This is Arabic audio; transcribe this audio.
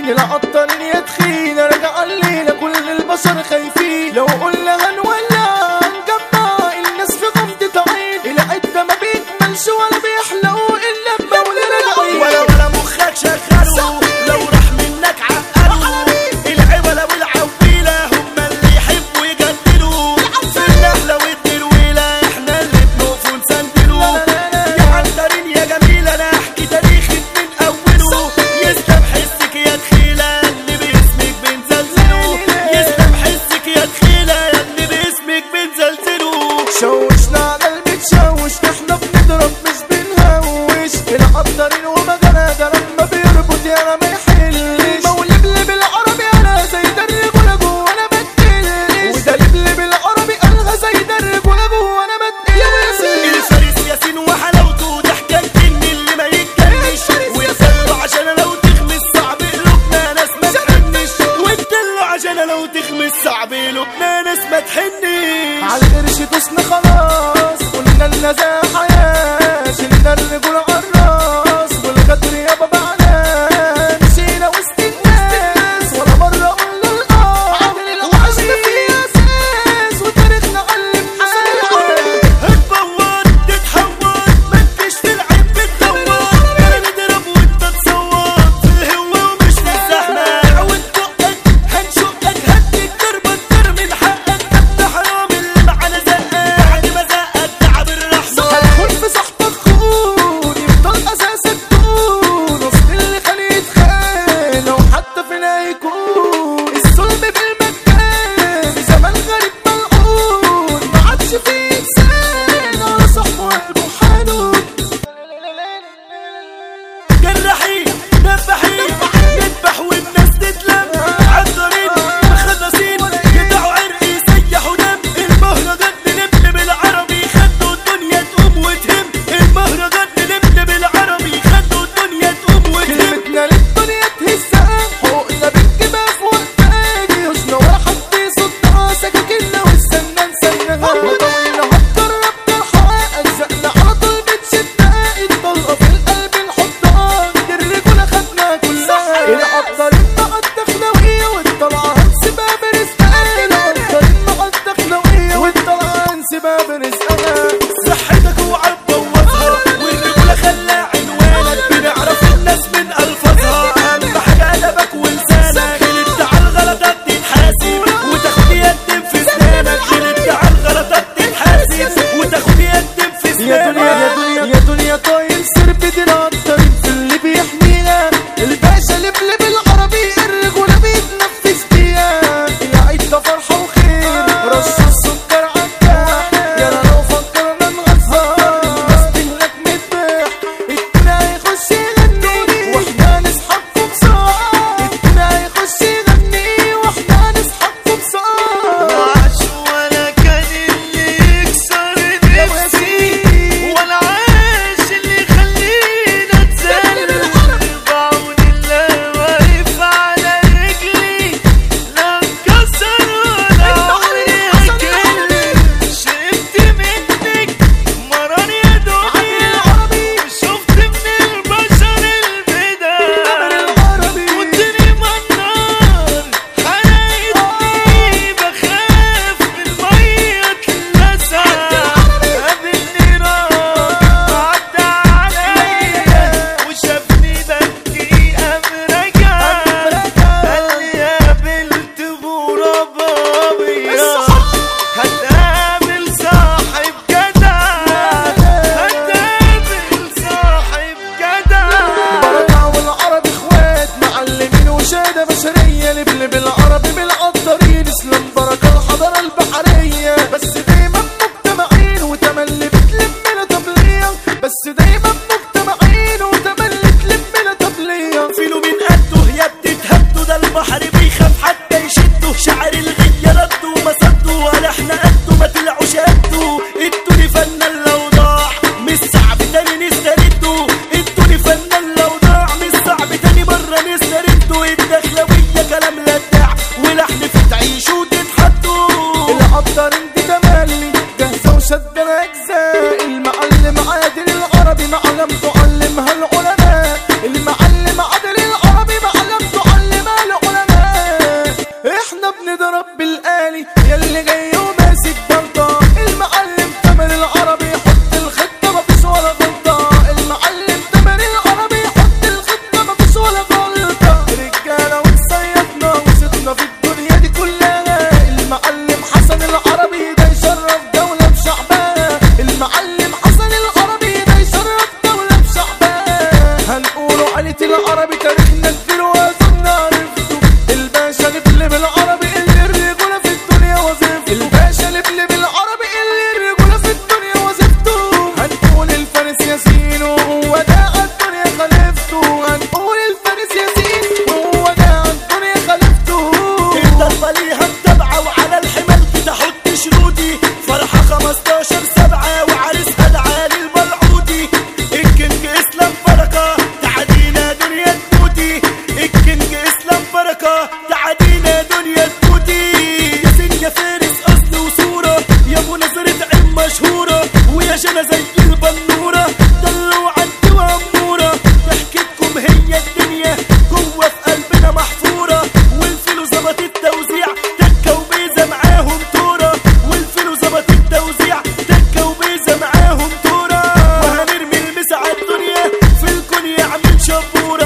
العطارين يا تخين رجع الليلة كل البشر خايفين لو قلنا هنولع هنجمع الناس في غمضة عين العدة ما بيكملش ولا بيحلقوا إلا بمولى راجعين ولا مخك شغلوا لو راح منك عقلوا العبلة والعويلة هم اللي يحبوا يجدلوا في النحلة والدرويلة احنا اللي بنقف ونسندلوا يا عطارين يا جميلة انا احكي تاريخك من اوله يسلم حسك يا تخيلة اللي باسمك بنزلزله يسلم حسك يا تخيلة اللي باسمك بنزلزله شوشنا على المتشوش احنا بنضرب مش بنهوش العطارين ومجالها ده لما بيربط يانا ما يحلش مولبلب العربي انا زي درب ولا جوه انا بتقلش وده لبلب العربي قالها زي درب ولا جوه انا بتقلش الفارس ياسين وحلاوته ده حكاية اللي ما يتجنش ويسلوا عشان لو تخمس صعب قلوبنا ناس ما تحنش ويبتلوا عشان لو تخمس صعب قلوبنا ناس ما تحنش على القرش دوسنا خلاص قلنا لنا زي حياة شلنا الرجول عالراس والغدر يابا بعنا مشينا وسط الناس ولا مرة قلنا وعشنا في أساس وتاريخنا علمنا هتبور تتحور ما تجيش تلعب بتدور انا نضرب وانت تصور في الهوا ومش في الزحمة عود بقك هنشقك هديك ضربة اكتر من حقك ده حرام اللي معانا زقك بعد ما زقك تعب الرحمة هتكون في صحبك خون يفضل أساسك دون وسط اللي خليه يتخان لو حتى فينا يكون الظلم بالمكان في زمان غريب ملعون ما عادش فيه إنسان على صحبه قلبه حنون جراحين دباحين نذبح والناس تتلم عطارين مخلصين يدعوا عرق يسيحوا دم المهرجان نلم بالعربي خدوا الدنيا تقوم وتهم المهرجان نلم بالعربي خدوا الدنيا تقوم وتهم كلمتنا للدنيا تهزها حقوقنا بنجيبها في وقتها جيوشنا ولا حد يصدها سكاكيننا واستنى نسنها وطويلة هتجرب تلحقها أجزائنا على طول بتشدها الطلقة في القلب نحطها دي الرجولة خدنا كلها العطارين مع الدخلوية والطلعة هنسيبها برزقها العطارين مع الدخلوية والطلعة هنسيبها برزقها صحتك اوعى تبوظها والرجولة خلى عنوانك بنعرف الناس من الفاظها اهم حاجة ادبك ولسانك غلطت على الغلطات تتحاسب وتاخد يد في اسنانك غلطت على الغلطات تتحاسب وتاخد يد في يا دنيا اسنانك يا دنيا طايل سرب دي العطارين في اللي بيحمينا الباشا لبلب العربي الرجولة بيتنفس بيها العيد ده فرحة وخير رش السكر عالجاح يا لو فكرنا نغفر الناس تهلك متباح الدنيا هيخش يغني واحنا نسحب في بصاح الدنيا هيخش يغني واحنا نسحب في بصاح عاش ولا كان اللي يكسر نفسي ولا عاش اللي يخلينا نتسلى بعون الله واقف على رجلي لا انكسر ولا عمري هكل شربت منك مرار يا دنيا شفت من البشر البداية كنتني منار حرقتني بخاف من المية تلسع قابلني راجل عدى عليا وشافني ببكي قام رجع قال لي قابلت غراب ابيض هتقابل صاحب جدع هتقابل صاحب جدع بركة والعرب اخوات معلمين وشهادة بشرية لبلب العربي بالعطارين اسلام بركة الحضارة البحرية بس دايما مجتمعين وتملي بتلمنا طبلية بس دايما مجتمعين وتملي تلمنا طبلية فيلو من قده يا بتتهدوا ده البحر بيخاف حتى يشدوا شعر الغية ردوا ما صدوا ولا احنا قده ما طلعوش قده ادوني فنان لو ضاع مش صعب تاني نسترده ادوني فنان لو ضاع مش صعب تاني بره نسترده الدخلوية كلام لدع ولحن في تعيش وتتحدوا العطارين دي تملي جاهزة وشدنا أجزاء المعلم عادل العربي معلم تعلمها العلماء المعلم عادل العربي معلم تعلمها الدبورة